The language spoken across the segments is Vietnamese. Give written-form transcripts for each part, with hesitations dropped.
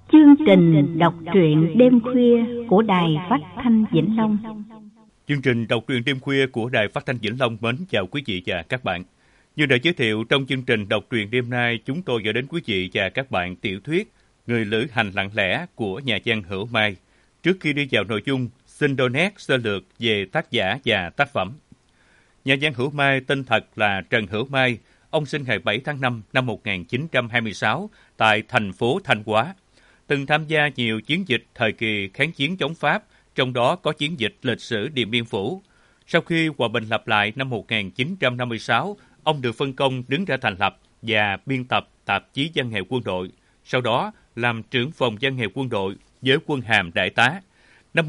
Chương trình đọc truyện đêm khuya của Đài Phát thanh Vĩnh Long. Chương trình đọc truyện đêm khuya của Đài Phát thanh Vĩnh Long mến chào quý vị và các bạn. Như đã giới thiệu trong chương trình đọc truyện đêm nay, chúng tôi gửi đến quý vị và các bạn tiểu thuyết Người lữ hành lặng lẽ của nhà văn Hữu Mai. Trước khi đi vào nội dung, xin đôi nét sơ lược về tác giả và tác phẩm. Nhà văn Hữu Mai tên thật là Trần Hữu Mai. Ông sinh ngày 7 tháng 5 năm 1926 tại thành phố Thanh Hóa. Từng tham gia nhiều chiến dịch thời kỳ kháng chiến chống Pháp, trong đó có chiến dịch lịch sử Điện Biên Phủ. Sau khi hòa bình lập lại năm 1956, ông được phân công đứng ra thành lập và biên tập tạp chí văn nghệ quân đội. Sau đó làm trưởng phòng văn nghệ quân đội với quân hàm đại tá. Năm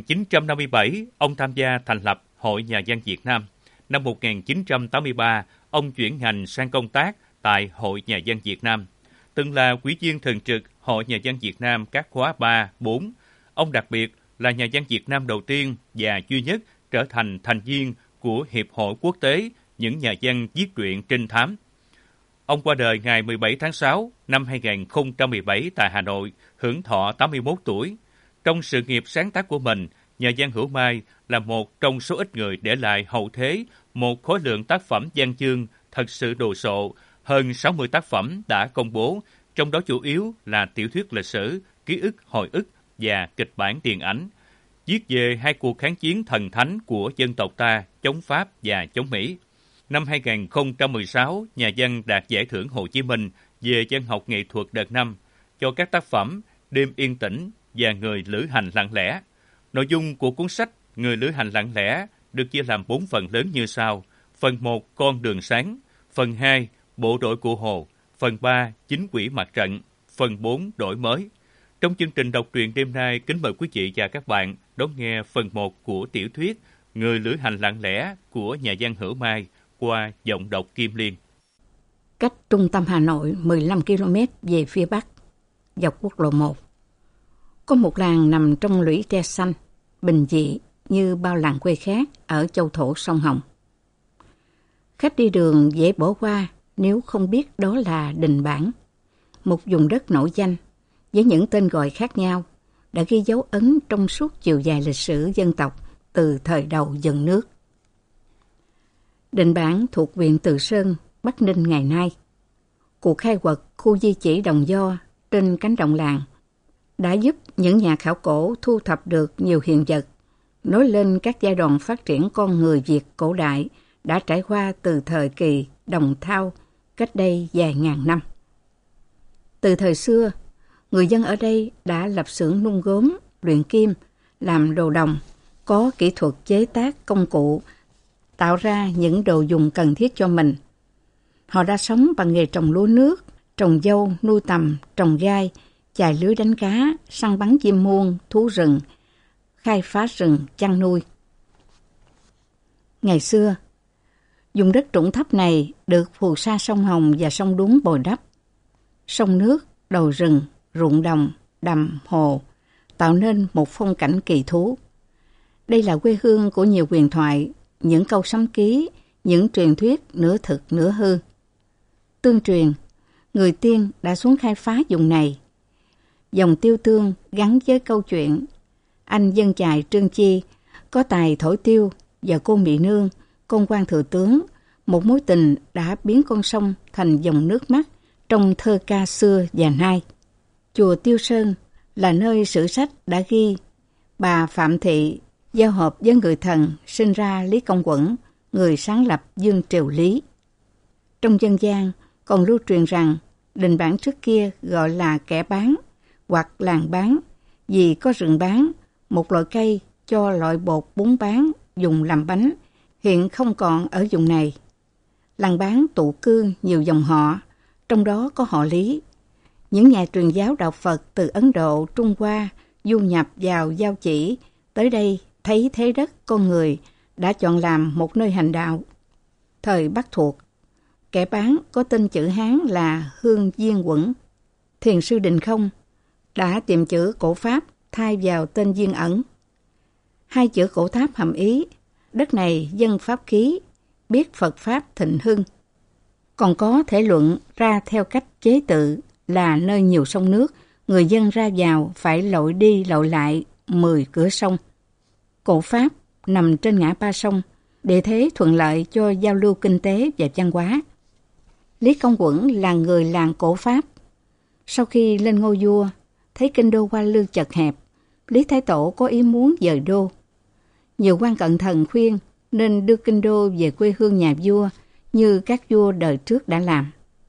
1957, ông tham gia thành lập Hội Nhà văn Việt Nam. Năm 1983, ông chuyển ngành sang công tác tại Hội Nhà văn Việt Nam. Từng là ủy viên thường trực Hội Nhà văn Việt Nam các khóa 3, 4. Ông đặc biệt là nhà văn Việt Nam đầu tiên và duy nhất trở thành thành viên của Hiệp hội Quốc tế những nhà văn viết truyện trinh thám. Ông qua đời ngày 17 tháng 6 năm 2017 tại Hà Nội, hưởng thọ 81 tuổi. Trong sự nghiệp sáng tác của mình, nhà văn Hữu Mai là một trong số ít người để lại hậu thế một khối lượng tác phẩm văn chương thật sự đồ sộ. Hơn 60 tác phẩm đã công bố, trong đó chủ yếu là tiểu thuyết lịch sử, ký ức hồi ức và kịch bản điện ảnh. Viết về hai cuộc kháng chiến thần thánh của dân tộc ta, chống Pháp và chống Mỹ. Năm 2016, nhà văn đạt giải thưởng Hồ Chí Minh về văn học nghệ thuật đợt 5 cho các tác phẩm Đêm yên tĩnh và Người lữ hành lặng lẽ. Nội dung của cuốn sách Người lữ hành lặng lẽ được chia làm 4 phần lớn như sau. Phần 1, Con đường sáng. Phần 2, Bộ đội Cụ Hồ. Phần 3, Chính quỹ mặt trận. Phần 4, Đổi mới. Trong chương trình đọc truyện đêm nay, kính mời quý vị và các bạn đón nghe phần 1 của tiểu thuyết Người lữ hành lặng lẽ của nhà văn Hữu Mai qua giọng đọc Kim Liên. Cách trung tâm Hà Nội 15 km về phía Bắc, dọc quốc lộ 1. Có một làng nằm trong lũy tre xanh, bình dị như bao làng quê khác ở châu thổ sông Hồng. Khách đi đường dễ bỏ qua nếu không biết đó là Đình Bản, một vùng đất nổi danh với những tên gọi khác nhau đã ghi dấu ấn trong suốt chiều dài lịch sử dân tộc từ thời đầu dựng nước. Đình Bản thuộc huyện Từ Sơn, Bắc Ninh ngày nay. Cuộc khai quật khu di chỉ Đồng Do trên cánh đồng làng đã giúp những nhà khảo cổ thu thập được nhiều hiện vật, nối lên các giai đoạn phát triển con người Việt cổ đại đã trải qua từ thời kỳ Đồng Thao cách đây vài ngàn năm. Từ thời xưa, người dân ở đây đã lập xưởng nung gốm, luyện kim, làm đồ đồng, có kỹ thuật chế tác công cụ, tạo ra những đồ dùng cần thiết cho mình. Họ đã sống bằng nghề trồng lúa nước, trồng dâu, nuôi tầm, trồng gai, chài lưới đánh cá, săn bắn chim muông, thú rừng, khai phá rừng, chăn nuôi. Ngày xưa, vùng đất trũng thấp này được phù sa sông Hồng và sông Đuống bồi đắp. Sông nước, đồi rừng, ruộng đồng, đầm, hồ tạo nên một phong cảnh kỳ thú. Đây là quê hương của nhiều huyền thoại, những câu sấm ký, những truyền thuyết nửa thực nửa hư. Tương truyền, người Tiên đã xuống khai phá vùng này. Dòng tiêu tương gắn với câu chuyện anh dân chài Trương Chi có tài thổi tiêu và cô Mỹ Nương, con quan thừa tướng, một mối tình đã biến con sông thành dòng nước mắt trong thơ ca xưa và nay. Chùa Tiêu Sơn là nơi sử sách đã ghi bà Phạm Thị giao hợp với người thần sinh ra Lý Công Quẩn, người sáng lập Dương Triều Lý. Trong dân gian còn lưu truyền rằng Đình Bản trước kia gọi là kẻ bán hoặc làng bán vì có rừng bán, một loại cây cho loại bột bún bán dùng làm bánh, hiện không còn ở vùng này. Làng bán tụ cư nhiều dòng họ, trong đó có họ Lý. Những nhà truyền giáo đạo Phật từ Ấn Độ, Trung Hoa du nhập vào Giao Chỉ, tới đây thấy thế đất con người đã chọn làm một nơi hành đạo. Thời Bắc thuộc, kẻ bán có tên chữ Hán là Hương Diên Quẩn. Thiền sư Định Không đã tìm chữ cổ Pháp thay vào tên Diên Ẩn. Hai chữ cổ Tháp hàm ý đất này dân pháp khí, biết Phật Pháp thịnh hưng. Còn có thể luận ra theo cách chế tự là nơi nhiều sông nước, người dân ra vào phải lội đi lội lại 10 cửa sông. Cổ Pháp nằm trên ngã ba sông, địa thế thuận lợi cho giao lưu kinh tế và văn hóa. Lý Công Uẩn là người làng Cổ Pháp. Sau khi lên ngôi vua, thấy kinh đô Hoa Lư chật hẹp, Lý Thái Tổ có ý muốn dời đô. Nhiều quan cận thần khuyên nên đưa kinh đô về quê hương nhà vua như các vua đời trước đã làm.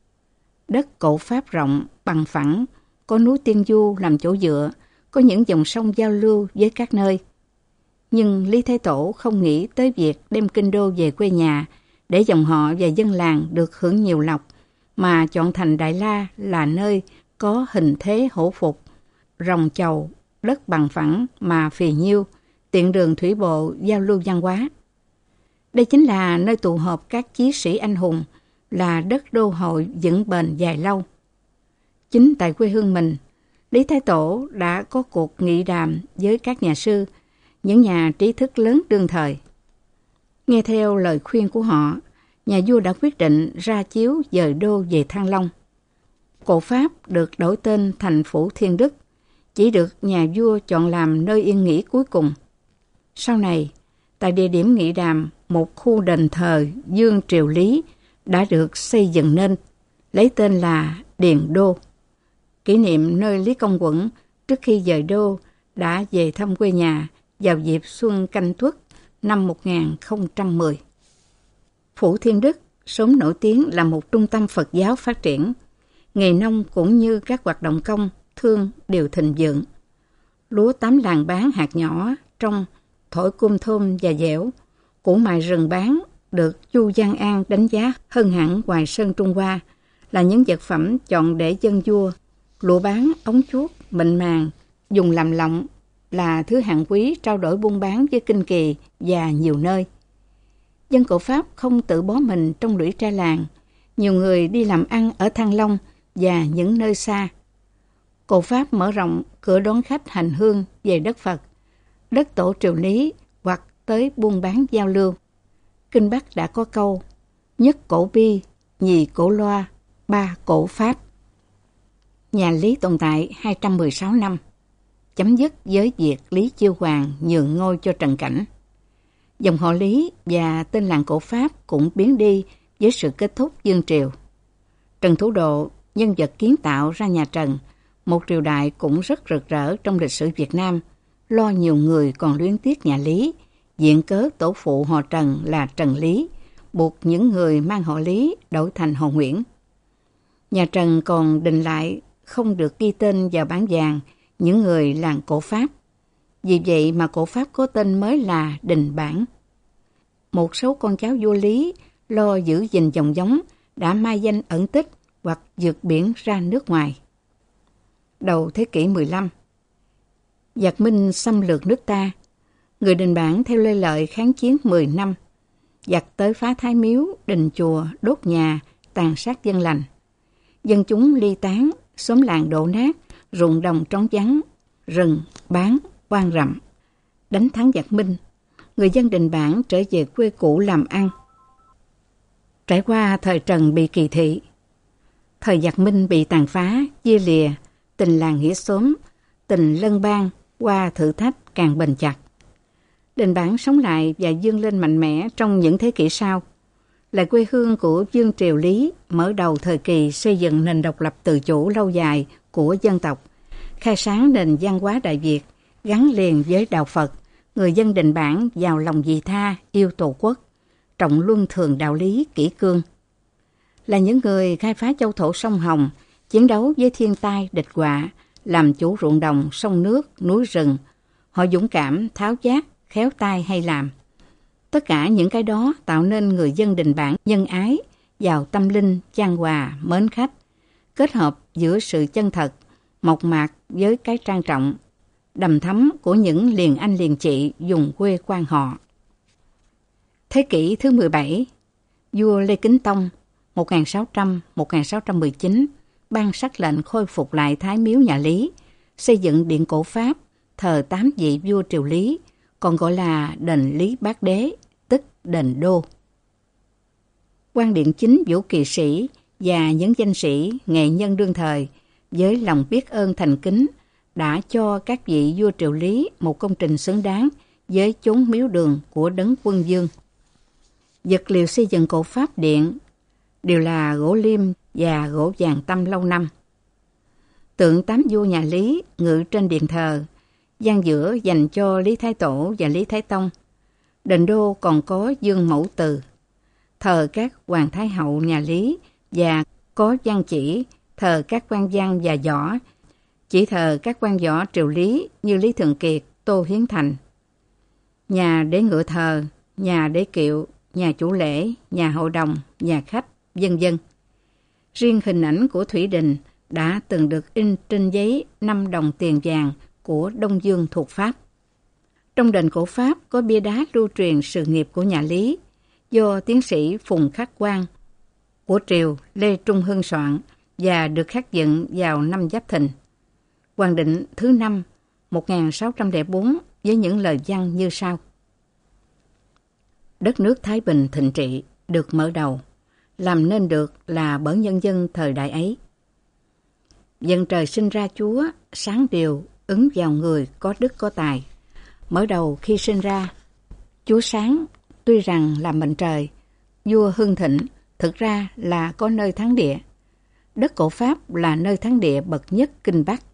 Đất Cổ Pháp rộng, bằng phẳng, có núi Tiên Du làm chỗ dựa, có những dòng sông giao lưu với các nơi. Nhưng Lý Thái Tổ không nghĩ tới việc đem kinh đô về quê nhà để dòng họ và dân làng được hưởng nhiều lộc, mà chọn thành Đại La là nơi có hình thế hổ phục, rồng chầu, đất bằng phẳng mà phì nhiêu, tiện đường thủy bộ giao lưu văn hóa. Đây chính là nơi tụ họp các chí sĩ anh hùng, là đất đô hội vững bền dài lâu. Chính tại quê hương mình, Lý Thái Tổ đã có cuộc nghị đàm với các nhà sư, những nhà trí thức lớn đương thời. Nghe theo lời khuyên của họ, nhà vua đã quyết định ra chiếu dời đô về Thăng Long. Cổ Pháp được đổi tên thành Phủ Thiên Đức, chỉ được nhà vua chọn làm nơi yên nghỉ cuối cùng. Sau này, tại địa điểm nghị đàm, một khu đền thờ Dương Triều Lý đã được xây dựng nên, lấy tên là Điền Đô, kỷ niệm nơi Lý Công Uẩn trước khi dời đô đã về thăm quê nhà vào dịp Xuân Canh Tuất năm 1010. Phủ Thiên Đức sớm nổi tiếng là một trung tâm Phật giáo phát triển. Nghề nông cũng như các hoạt động công, thương đều thịnh vượng. Lúa 8 làng bán hạt nhỏ, trong thổi cung thơm và dẻo, củ mài rừng bán được Chu Văn An đánh giá hơn hẳn Hoài Sơn Trung Hoa, là những vật phẩm chọn để dân vua. Lụa bán, ống chuốt, mịn màng, dùng làm lọng là thứ hạng quý trao đổi buôn bán với Kinh Kỳ và nhiều nơi. Dân Cổ Pháp không tự bó mình trong lũy tre làng, nhiều người đi làm ăn ở Thăng Long và những nơi xa. Cổ Pháp mở rộng cửa đón khách hành hương về đất Phật, đất tổ triều Lý hoặc tới buôn bán giao lưu. Kinh Bắc đã có câu: nhất cổ bi, nhì cổ loa, ba cổ Pháp. Nhà Lý tồn tại 216 năm, chấm dứt với việc Lý Chiêu Hoàng nhường ngôi cho Trần Cảnh. Dòng họ Lý và tên làng Cổ Pháp cũng biến đi với sự kết thúc vương triều. Trần Thủ Độ, nhân vật kiến tạo ra nhà Trần, một triều đại cũng rất rực rỡ trong lịch sử Việt Nam, lo nhiều người còn luyến tiếc nhà Lý, viện cớ tổ phụ họ Trần là Trần Lý, buộc những người mang họ Lý đổi thành họ Nguyễn. Nhà Trần còn định lại không được ghi tên vào bảng vàng những người làng Cổ Pháp. Vì vậy mà Cổ Pháp có tên mới là Đình Bản. Một số con cháu vua Lý lo giữ gìn dòng giống đã mai danh ẩn tích hoặc vượt biển ra nước ngoài. Đầu thế kỷ 15, giặc Minh xâm lược nước ta. Người Đình Bản theo Lê Lợi kháng chiến 10 năm. Giặc tới phá Thái Miếu, đình chùa, đốt nhà, tàn sát dân lành. Dân chúng ly tán, xóm làng đổ nát, ruộng đồng trống vắng, rừng, bán, hoang rậm. Đánh thắng giặc Minh, người dân Đình Bản trở về quê cũ làm ăn. Trải qua thời Trần bị kỳ thị, thời giặc Minh bị tàn phá, chia lìa, tình làng nghĩa xóm, tình lân bang qua thử thách càng bền chặt. Đình Bản sống lại và vươn lên mạnh mẽ trong những thế kỷ sau, là quê hương của Vương Triều Lý, mở đầu thời kỳ xây dựng nền độc lập tự chủ lâu dài của dân tộc, khai sáng nền văn hóa Đại Việt, gắn liền với đạo Phật. Người dân Đình Bản giàu lòng vị tha, yêu tổ quốc, trọng luân thường đạo lý kỷ cương. Là những người khai phá châu thổ sông Hồng, chiến đấu với thiên tai địch họa, làm chủ ruộng đồng, sông nước, núi rừng. Họ dũng cảm, tháo vát, khéo tay hay làm. Tất cả những cái đó tạo nên người dân Đình Bản nhân ái, giàu tâm linh, chan hòa, mến khách, kết hợp giữa sự chân thật, mộc mạc với cái trang trọng, đầm thắm của những liền anh liền chị dùng quê quan họ. Thế kỷ thứ 17, vua Lê Kính Tông 1600-1619 ban sắc lệnh khôi phục lại Thái Miếu nhà Lý, xây dựng điện cổ Pháp, thờ 8 vị vua triều Lý, còn gọi là đền Lý Bát Đế, tức đền Đô. Quan điện chính Vũ Kỳ Sĩ và những danh sĩ, nghệ nhân đương thời với lòng biết ơn thành kính, đã cho các vị vua Triệu Lý một công trình xứng đáng với chốn miếu đường của Đấng Quân Vương. Vật liệu xây dựng cổ pháp điện đều là gỗ liêm và gỗ vàng tăm lâu năm. Tượng 8 vua nhà Lý ngự trên điện thờ, gian giữa dành cho Lý Thái Tổ và Lý Thái Tông. Đền đô còn có Dương Mẫu Từ, thờ các hoàng thái hậu nhà Lý, và có văn chỉ thờ các quan văn và võ, chỉ thờ các quan võ Triều Lý như Lý Thường Kiệt, Tô Hiến Thành. Nhà để ngựa thờ, nhà để kiệu, nhà chủ lễ, nhà hội đồng, nhà khách, vân vân. Riêng hình ảnh của Thủy Đình đã từng được in trên giấy 5 đồng tiền vàng của Đông Dương thuộc Pháp. Trong đền cổ Pháp có bia đá lưu truyền sự nghiệp của nhà Lý do tiến sĩ Phùng Khắc Quang của triều Lê Trung Hưng soạn và được khắc dựng vào năm Giáp Thìn, Hoàng Định thứ 5, 1604, với những lời văn như sau. Đất nước Thái Bình thịnh trị được mở đầu, làm nên được là bởi nhân dân thời đại ấy. Dân trời sinh ra Chúa, sáng điều, ứng vào người có đức có tài. Mở đầu khi sinh ra, Chúa sáng, tuy rằng là mệnh trời, vua hưng thịnh, thực ra là có nơi thắng địa. Đất cổ Pháp là nơi thắng địa bậc nhất Kinh Bắc.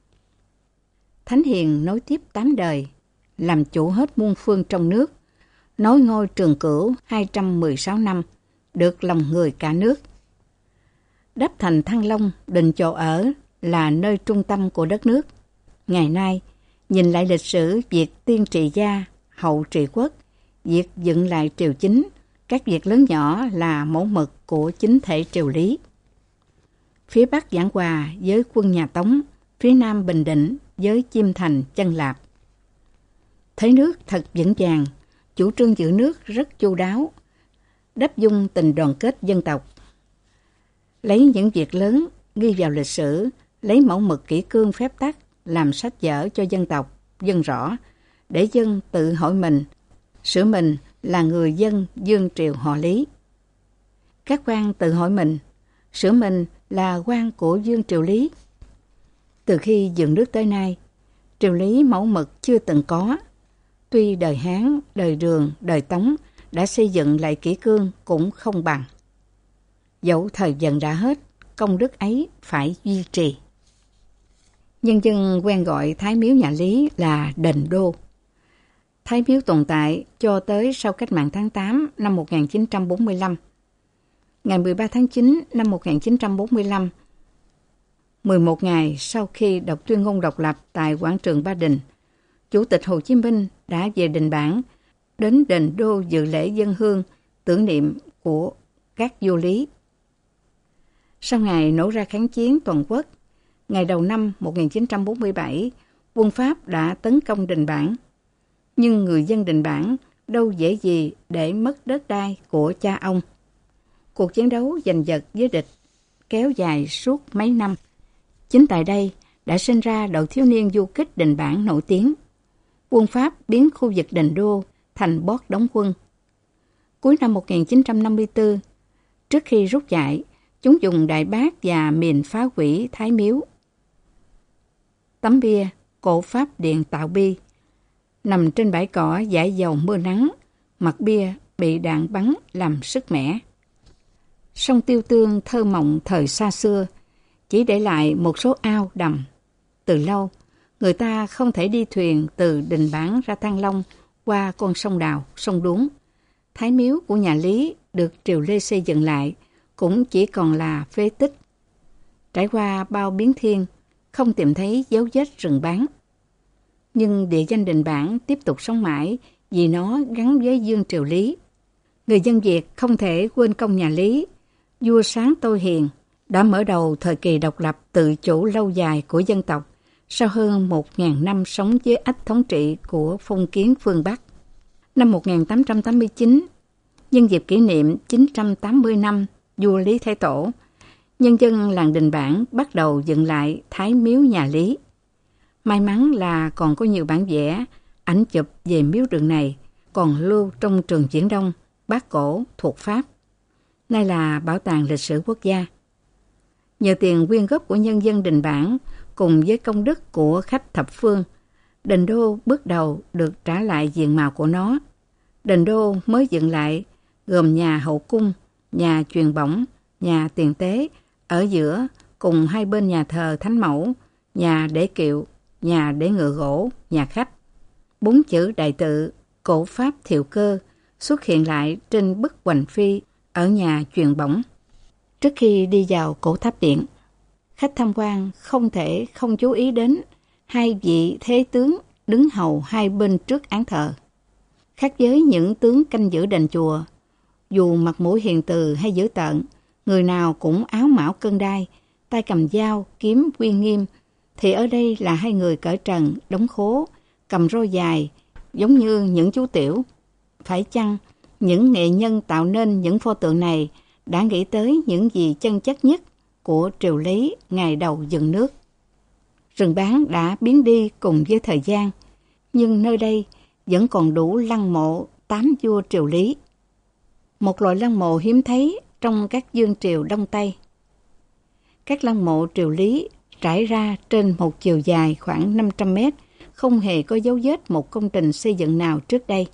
Thánh hiền nối tiếp 8 đời, làm chủ hết muôn phương trong nước, nối ngôi Trường Cửu 216 năm, được lòng người cả nước. Đắp thành Thăng Long, đình chỗ ở là nơi trung tâm của đất nước. Ngày nay, nhìn lại lịch sử việc tiên trị gia, hậu trị quốc, việc dựng lại triều chính, các việc lớn nhỏ là mẫu mực của chính thể triều Lý. Phía Bắc giảng hòa với quân nhà Tống, phía Nam bình định với Chiêm Thành, Chân Lạp. Thấy nước thật vững vàng, chủ trương giữ nước rất chu đáo, đắp dung tình đoàn kết dân tộc. Lấy những việc lớn ghi vào lịch sử, lấy mẫu mực kỷ cương phép tắc làm sách vở cho dân tộc, dân rõ, để dân tự hỏi mình, sửa mình là người dân vương triều họ Lý. Các quan tự hỏi mình, sửa mình là quan của vương triều Lý. Từ khi dựng nước tới nay, triều Lý mẫu mực chưa từng có. Tuy đời Hán, đời Đường, đời Tống đã xây dựng lại kỷ cương cũng không bằng. Dẫu thời dần đã hết, công đức ấy phải duy trì. Nhân dân quen gọi Thái miếu nhà Lý là đền đô. Thái miếu tồn tại cho tới sau cách mạng tháng 8 năm 1945. Ngày 13 tháng 9 năm 1945, 11 ngày sau khi đọc tuyên ngôn độc lập tại quảng trường Ba Đình, Chủ tịch Hồ Chí Minh đã về Đình Bản, đến đền đô dự lễ dâng hương tưởng niệm của các vua Lý. Sau ngày nổ ra kháng chiến toàn quốc, ngày đầu năm 1947, quân Pháp đã tấn công Đình Bản. Nhưng người dân Đình Bản đâu dễ gì để mất đất đai của cha ông. Cuộc chiến đấu giành giật với địch kéo dài suốt mấy năm. Chính tại đây đã sinh ra đội thiếu niên du kích Đình Bản nổi tiếng. Quân Pháp biến khu vực đền đô thành bót đóng quân. Cuối năm 1954, trước khi rút chạy, chúng dùng đại bác và mìn phá hủy Thái miếu. Tấm bia cổ Pháp điện tạo bi nằm trên bãi cỏ dải dầu mưa nắng, mặt bia bị đạn bắn làm sứt mẻ. Sông Tiêu Tương thơ mộng thời xa xưa, chỉ để lại một số ao đầm. Từ lâu, người ta không thể đi thuyền từ Đình Bản ra Thăng Long qua con sông Đào, sông Đuống. Thái miếu của nhà Lý được triều Lê xây dựng lại cũng chỉ còn là phế tích. Trải qua bao biến thiên, không tìm thấy dấu vết rừng bán. Nhưng địa danh Đình Bản tiếp tục sống mãi vì nó gắn với vương triều Lý. Người dân Việt không thể quên công nhà Lý. Vua Sáng Tôi Hiền đã mở đầu thời kỳ độc lập tự chủ lâu dài của dân tộc sau hơn 1.000 năm sống dưới ách thống trị của phong kiến phương Bắc. Năm 1889, nhân dịp kỷ niệm 980 năm vua Lý Thái Tổ, nhân dân làng Đình Bản bắt đầu dựng lại Thái miếu nhà Lý. May mắn là còn có nhiều bản vẽ, ảnh chụp về miếu đường này còn lưu trong trường Viễn Đông, Bác Cổ thuộc Pháp. Nay là Bảo tàng Lịch sử Quốc gia. Nhờ tiền quyên góp của nhân dân Đình Bản cùng với công đức của khách thập phương, đền đô bước đầu được trả lại diện mạo của nó. Đền đô mới dựng lại gồm nhà hậu cung, nhà truyền bổng, nhà tiền tế ở giữa cùng hai bên nhà thờ Thánh Mẫu, nhà để kiệu, nhà để ngựa gỗ, nhà khách. 4 chữ đại tự cổ Pháp Thiệu Cơ xuất hiện lại trên bức hoành phi ở nhà truyền bổng. Trước khi đi vào cổ tháp điện, khách tham quan không thể không chú ý đến hai vị thế tướng đứng hầu hai bên trước án thờ. Khác với những tướng canh giữ đền chùa, dù mặt mũi hiền từ hay dữ tợn, người nào cũng áo mão cân đai, tay cầm dao, kiếm uy nghiêm, thì ở đây là hai người cởi trần, đóng khố, cầm roi dài, giống như những chú tiểu. Phải chăng những nghệ nhân tạo nên những pho tượng này đã nghĩ tới những gì chân chất nhất của triều Lý ngày đầu dựng nước? Rừng Bán đã biến đi cùng với thời gian, nhưng nơi đây vẫn còn đủ lăng mộ 8 vua triều Lý. Một loại lăng mộ hiếm thấy trong các vương triều Đông Tây. Các lăng mộ triều Lý trải ra trên một chiều dài khoảng 500 mét, không hề có dấu vết một công trình xây dựng nào trước đây.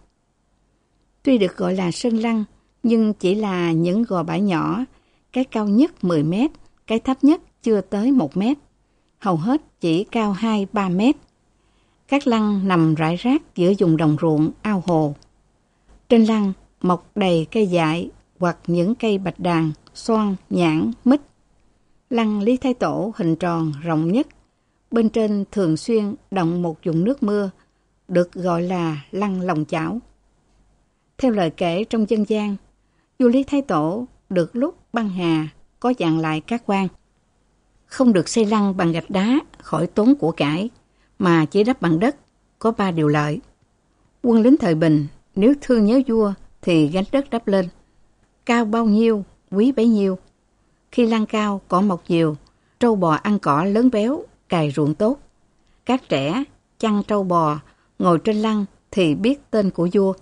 Tuy được gọi là sơn lăng, nhưng chỉ là những gò bãi nhỏ, cái cao nhất 10 mét, cái thấp nhất chưa tới 1 mét, hầu hết chỉ cao 2-3 mét. Các lăng nằm rải rác giữa vùng đồng ruộng, ao hồ. Trên lăng mọc đầy cây dại hoặc những cây bạch đàn, xoan, nhãn, mít. Lăng Lý Thái Tổ hình tròn rộng nhất, bên trên thường xuyên đọng một vũng nước mưa, được gọi là lăng Lòng Chảo. Theo lời kể trong dân gian, vua Lý Thái Tổ được lúc băng hà có dặn lại các quan không được xây lăng bằng gạch đá khỏi tốn của cải, mà chỉ đắp bằng đất, có 3 điều lợi. Quân lính thời Bình nếu thương nhớ vua thì gánh đất đắp lên, cao bao nhiêu quý bấy nhiêu. Khi lăng cao cỏ mọc nhiều, trâu bò ăn cỏ lớn béo, cày ruộng tốt. Các trẻ chăn trâu bò ngồi trên lăng thì biết tên của vua.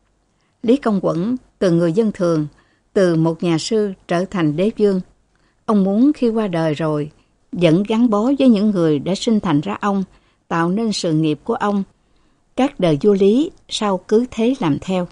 Lý Công Quẩn từ người dân thường, từ một nhà sư trở thành đế vương. Ông muốn khi qua đời rồi vẫn gắn bó với những người đã sinh thành ra ông, tạo nên sự nghiệp của ông. Các đời vua Lý sau cứ thế làm theo.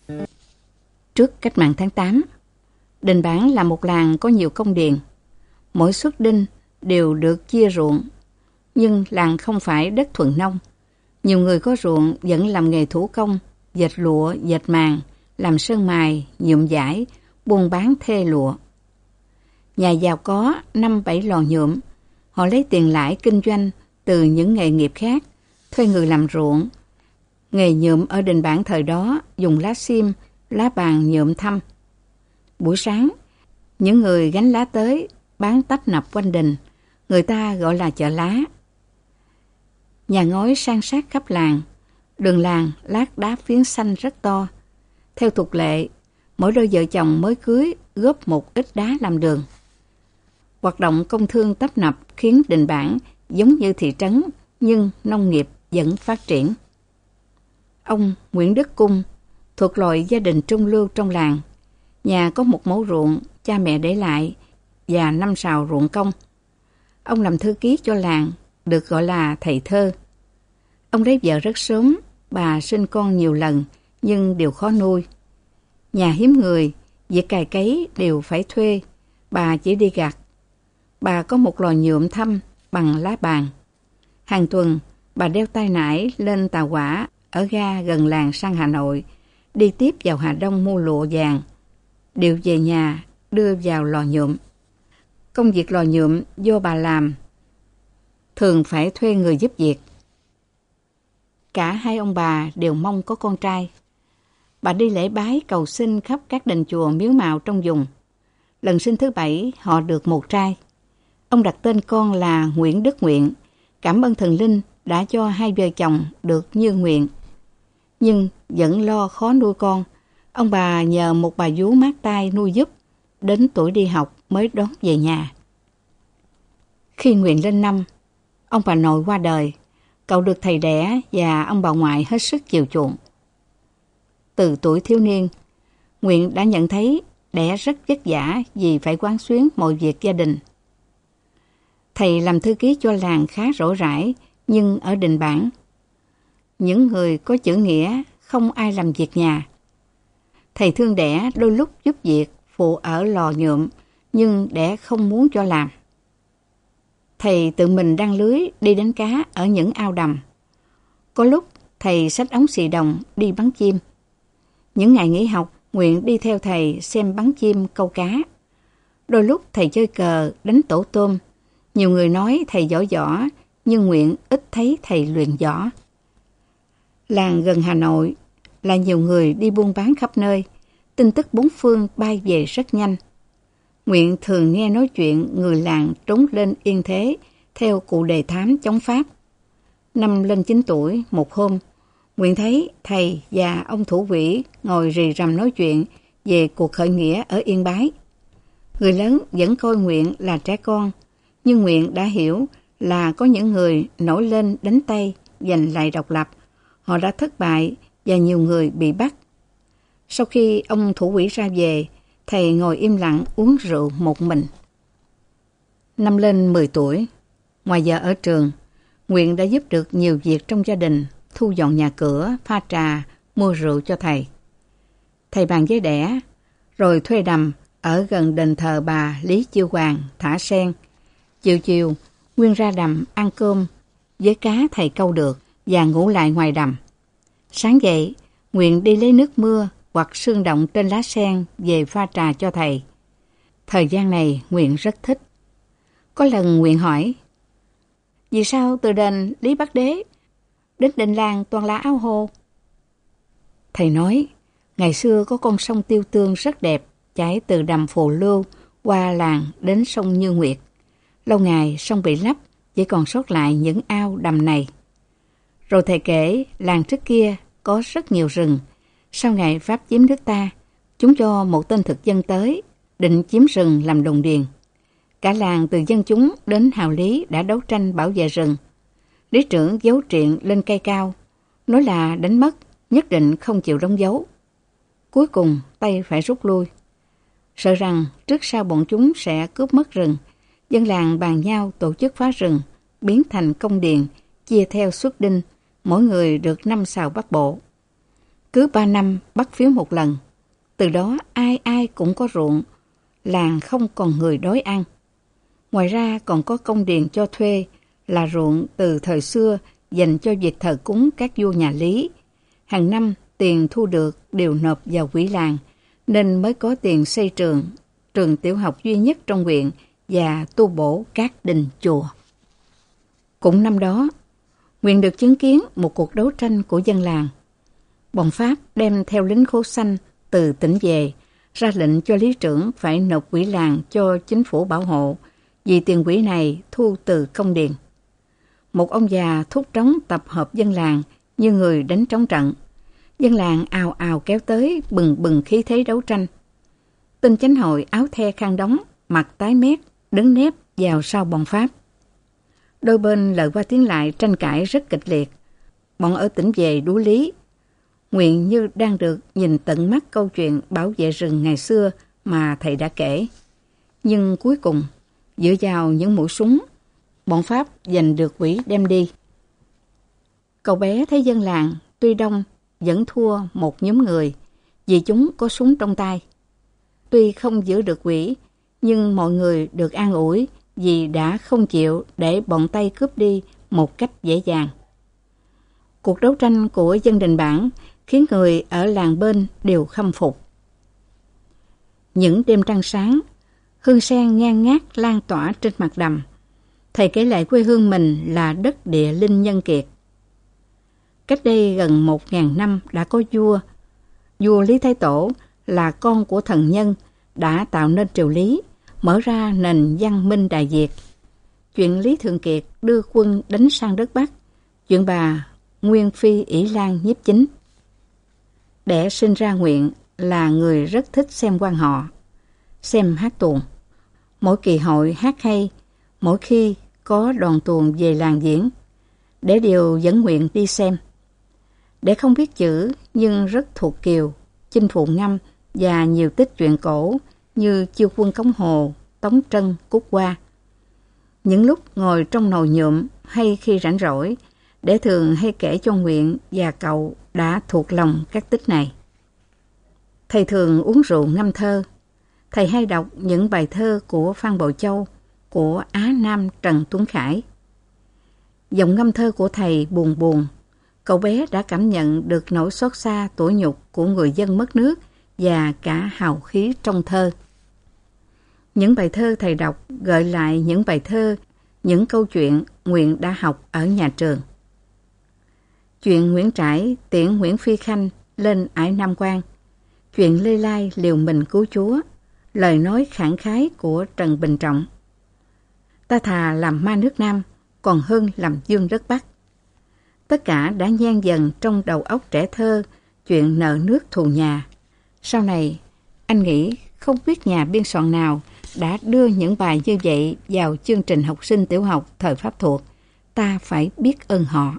Trước cách mạng tháng 8, Đình Bản là một làng có nhiều công điền. Mỗi suất đinh đều được chia ruộng, nhưng làng không phải đất thuần nông. Nhiều người có ruộng vẫn làm nghề thủ công, dệt lụa, dệt màng, làm sơn mài, nhuộm vải, buôn bán thê lụa. Nhà giàu có 5-7 lò nhuộm, họ lấy tiền lãi kinh doanh từ những nghề nghiệp khác, thuê người làm ruộng. Nghề nhuộm ở Đình Bản thời đó dùng lá sim, lá bàn nhuộm thâm. Buổi sáng, những người gánh lá tới bán tấp nập quanh đình, người ta gọi là chợ lá. Nhà ngói san sát khắp làng, đường làng lát đá phiến xanh rất to. Theo tục lệ, mỗi đôi vợ chồng mới cưới góp một ít đá làm đường. Hoạt động công thương tấp nập khiến Đình Bản giống như thị trấn, nhưng nông nghiệp vẫn phát triển. Ông Nguyễn Đức Cung thuộc loại gia đình trung lưu trong làng. Nhà có một mẫu ruộng cha mẹ để lại và 5 sào ruộng công. Ông làm thư ký cho làng, được gọi là thầy thơ. Ông lấy vợ rất sớm, bà sinh con nhiều lần nhưng đều khó nuôi. Nhà hiếm người, việc cày cấy đều phải thuê, bà chỉ đi gặt. Bà có một lò nhuộm thâm bằng lá bàn. Hàng tuần, bà đeo tay nải lên tàu hỏa ở ga gần làng sang Hà Nội, đi tiếp vào Hà Đông mua lụa vàng, điều về nhà đưa vào lò nhuộm. Công việc lò nhuộm do bà làm, thường phải thuê người giúp việc. Cả hai ông bà đều mong có con trai. Bà đi lễ bái cầu xin khắp các đền chùa miếu mạo trong vùng. Lần sinh thứ 7 họ được một trai. Ông đặt tên con là Nguyễn Đức Nguyện, cảm ơn thần linh đã cho hai vợ chồng được như nguyện. Nhưng vẫn lo khó nuôi con, ông bà nhờ một bà vú mát tay nuôi giúp, đến tuổi đi học mới đón về nhà. Khi Nguyện lên 5, ông bà nội qua đời, cậu được thầy đẻ và ông bà ngoại hết sức chiều chuộng. Từ tuổi thiếu niên, Nguyện đã nhận thấy đẻ rất vất vả vì phải quán xuyến mọi việc gia đình. Thầy làm thư ký cho làng khá rỗi rãi, nhưng ở Đình Bản, những người có chữ nghĩa không ai làm việc nhà. Thầy thương đẻ đôi lúc giúp việc phụ ở lò nhuộm, nhưng đẻ không muốn cho làm. Thầy tự mình đăng lưới đi đánh cá ở những ao đầm. Có lúc thầy xách ống xì đồng đi bắn chim. Những ngày nghỉ học, Nguyện đi theo thầy xem bắn chim câu cá. Đôi lúc thầy chơi cờ, đánh tổ tôm. Nhiều người nói thầy giỏi võ, nhưng Nguyện ít thấy thầy luyện võ. Làng gần Hà Nội là nhiều người đi buôn bán khắp nơi. Tin tức bốn phương bay về rất nhanh. Nguyện thường nghe nói chuyện người làng trốn lên Yên Thế theo cụ đề thám chống Pháp. Năm lên 9 tuổi, một hôm, Nguyện thấy thầy và ông thủ quỹ ngồi rì rầm nói chuyện về cuộc khởi nghĩa ở Yên Bái. Người lớn vẫn coi Nguyện là trẻ con, nhưng Nguyện đã hiểu là có những người nổi lên đánh Tây giành lại độc lập. Họ đã thất bại và nhiều người bị bắt. Sau khi ông thủ quỹ ra về, thầy ngồi im lặng uống rượu một mình. Năm lên 10 tuổi, ngoài giờ ở trường, Nguyện đã giúp được nhiều việc trong gia đình, thu dọn nhà cửa, pha trà, mua rượu cho thầy. Thầy bàn với đẻ, rồi thuê đầm ở gần đền thờ bà Lý Chiêu Hoàng, thả sen. Chiều chiều, Nguyên ra đầm ăn cơm với cá thầy câu được và ngủ lại ngoài đầm. Sáng dậy, Nguyện đi lấy nước mưa hoặc sương động trên lá sen về pha trà cho thầy. Thời gian này Nguyện rất thích. Có lần Nguyện hỏi, vì sao từ đền Lý Bắc Đế đến đình làng toàn là ao hồ? Thầy nói, ngày xưa có con sông Tiêu Tương rất đẹp, chảy từ đầm Phù Lưu qua làng đến sông Như Nguyệt. Lâu ngày sông bị lấp, chỉ còn sót lại những ao đầm này. Rồi thầy kể, làng trước kia có rất nhiều rừng. Sau ngày Pháp chiếm nước ta, chúng cho một tên thực dân tới, định chiếm rừng làm đồn điền. Cả làng từ dân chúng đến hào lý đã đấu tranh bảo vệ rừng. Lý trưởng giấu triện lên cây cao, nói là đánh mất, nhất định không chịu đóng dấu. Cuối cùng Tây phải rút lui. Sợ rằng trước sau bọn chúng sẽ cướp mất rừng, dân làng bàn nhau tổ chức phá rừng, biến thành công điền, chia theo suất đinh, mỗi người được 5 sào bắt bộ. Cứ 3 năm bắt phiếu một lần. Từ đó ai ai cũng có ruộng, làng không còn người đói ăn. Ngoài ra còn có công điền cho thuê, là ruộng từ thời xưa dành cho việc thờ cúng các vua nhà Lý. Hàng năm tiền thu được đều nộp vào quỹ làng, nên mới có tiền xây trường tiểu học duy nhất trong huyện và tu bổ các đình chùa. Cũng năm đó, Nguyện được chứng kiến một cuộc đấu tranh của dân làng. Bọn Pháp đem theo lính khố xanh từ tỉnh về, ra lệnh cho lý trưởng phải nộp quỹ làng cho chính phủ bảo hộ, vì tiền quỹ này thu từ công điền. Một ông già thúc trống tập hợp dân làng như người đánh trống trận. Dân làng ào ào kéo tới bừng bừng khí thế đấu tranh. Tên chánh hội áo the khăn đóng, mặt tái mét, đứng nép vào sau bọn Pháp. Đôi bên lời qua tiếng lại tranh cãi rất kịch liệt. Bọn ở tỉnh về đú lý. Nguyện như đang được nhìn tận mắt câu chuyện bảo vệ rừng ngày xưa mà thầy đã kể. Nhưng cuối cùng, dựa vào những mũi súng, bọn Pháp giành được quỹ đem đi. Cậu bé thấy dân làng tuy đông vẫn thua một nhóm người vì chúng có súng trong tay. Tuy không giữ được quỹ, nhưng mọi người được an ủi vì đã không chịu để bọn Tây cướp đi một cách dễ dàng. Cuộc đấu tranh của dân Đình Bản khiến người ở làng bên đều khâm phục. Những đêm trăng sáng, hương sen ngang ngát lan tỏa trên mặt đầm. Thầy kể lại quê hương mình là đất địa linh nhân kiệt. Cách đây gần 1000 năm đã có vua Lý Thái Tổ là con của thần nhân đã tạo nên triều Lý, mở ra nền văn minh Đại Việt. Chuyện Lý Thường Kiệt đưa quân đánh sang đất Bắc, chuyện bà Nguyên Phi ỷ Lan nhiếp chính. Đẻ sinh ra Nguyện là người rất thích xem quan họ, xem hát tuồng. Mỗi kỳ hội hát hay, mỗi khi có đoàn tuồng về làng diễn, để đều dẫn Nguyện đi xem. Để không biết chữ nhưng rất thuộc Kiều, Chinh Phụ Ngâm và nhiều tích truyện cổ như Chiêu Quân Cống Hồ, Tống Trân, Cúc Hoa. Những lúc ngồi trong nồi nhuộm hay khi rảnh rỗi, để thường hay kể cho Nguyện và cậu đã thuộc lòng các tích này. Thầy thường uống rượu ngâm thơ. Thầy hay đọc những bài thơ của Phan Bội Châu, của Á Nam Trần Tuấn Khải. Giọng ngâm thơ của thầy buồn buồn. Cậu bé đã cảm nhận được nỗi xót xa tủi nhục của người dân mất nước và cả hào khí trong thơ. Những bài thơ thầy đọc gợi lại những bài thơ, những câu chuyện Nguyện đã học ở nhà trường. Chuyện Nguyễn Trãi tiễn Nguyễn Phi Khanh lên ải Nam Quan, chuyện Lê Lai liều mình cứu Chúa, lời nói khẳng khái của Trần Bình Trọng. Ta thà làm ma nước Nam, còn hơn làm dương đất Bắc. Tất cả đã nhan dần trong đầu óc trẻ thơ chuyện nợ nước thù nhà. Sau này, anh nghĩ không biết nhà biên soạn nào đã đưa những bài như vậy vào chương trình học sinh tiểu học thời Pháp thuộc. Ta phải biết ơn họ.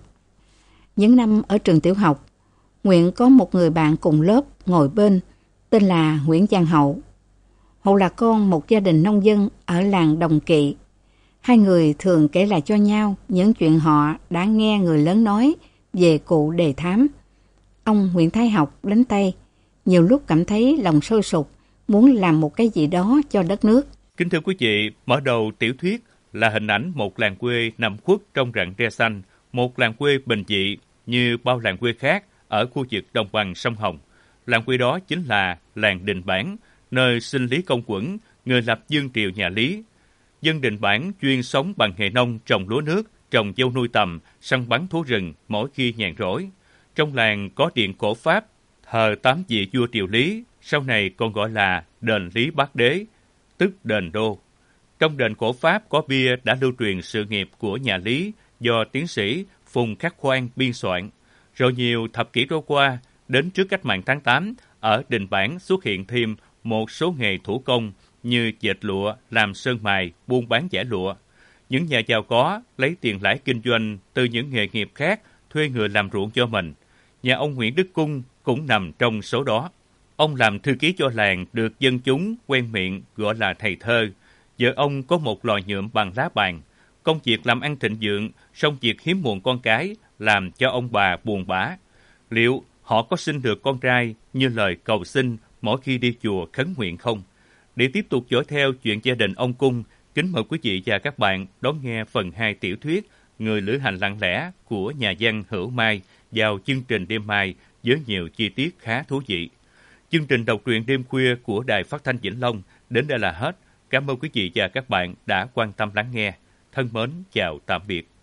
Những năm ở trường tiểu học, Nguyện có một người bạn cùng lớp ngồi bên, tên là Nguyễn Giang Hậu. Hậu là con một gia đình nông dân ở làng Đồng Kỵ. Hai người thường kể lại cho nhau những chuyện họ đã nghe người lớn nói về cụ Đề Thám. Ông Nguyễn Thái Học đánh tay, nhiều lúc cảm thấy lòng sôi sục, muốn làm một cái gì đó cho đất nước. Kính thưa quý vị, mở đầu tiểu thuyết là hình ảnh một làng quê nằm khuất trong rặng tre xanh, một làng quê bình dị như bao làng quê khác ở khu vực đồng bằng sông Hồng. Làng quê đó chính là làng Đình Bản, nơi sinh Lý Công Quẩn, người lập vương triều nhà Lý. Dân Đình Bản chuyên sống bằng nghề nông, trồng lúa nước, trồng dâu nuôi tầm, săn bắn thú rừng mỗi khi nhàn rỗi. Trong làng có điện cổ Pháp, thờ 8 vị vua triều Lý, sau này còn gọi là đền Lý Bát Đế, tức đền Đô. Trong đền cổ Pháp có bia đã lưu truyền sự nghiệp của nhà Lý do tiến sĩ Phùng Khắc Khoan biên soạn. Rồi nhiều thập kỷ trôi qua, đến trước cách mạng tháng 8, ở Đình Bản xuất hiện thêm một số nghề thủ công như dệt lụa, làm sơn mài, buôn bán vải lụa. Những nhà giàu có lấy tiền lãi kinh doanh từ những nghề nghiệp khác, thuê người làm ruộng cho mình. Nhà ông Nguyễn Đức Cung cũng nằm trong số đó. Ông làm thư ký cho làng được dân chúng quen miệng gọi là thầy thơ. Vợ ông có một lò nhuộm bằng lá bàn. Công việc làm ăn thịnh vượng, song việc hiếm muộn con cái làm cho ông bà buồn bã. Liệu họ có sinh được con trai như lời cầu xin mỗi khi đi chùa khấn nguyện không? Để tiếp tục dõi theo chuyện gia đình ông Cung, kính mời quý vị và các bạn đón nghe phần 2 tiểu thuyết Người lữ hành lặng lẽ của nhà văn Hữu Mai vào chương trình đêm mai với nhiều chi tiết khá thú vị. Chương trình đọc truyện đêm khuya của Đài Phát thanh Vĩnh Long đến đây là hết. Cảm ơn quý vị và các bạn đã quan tâm lắng nghe. Thân mến, chào tạm biệt.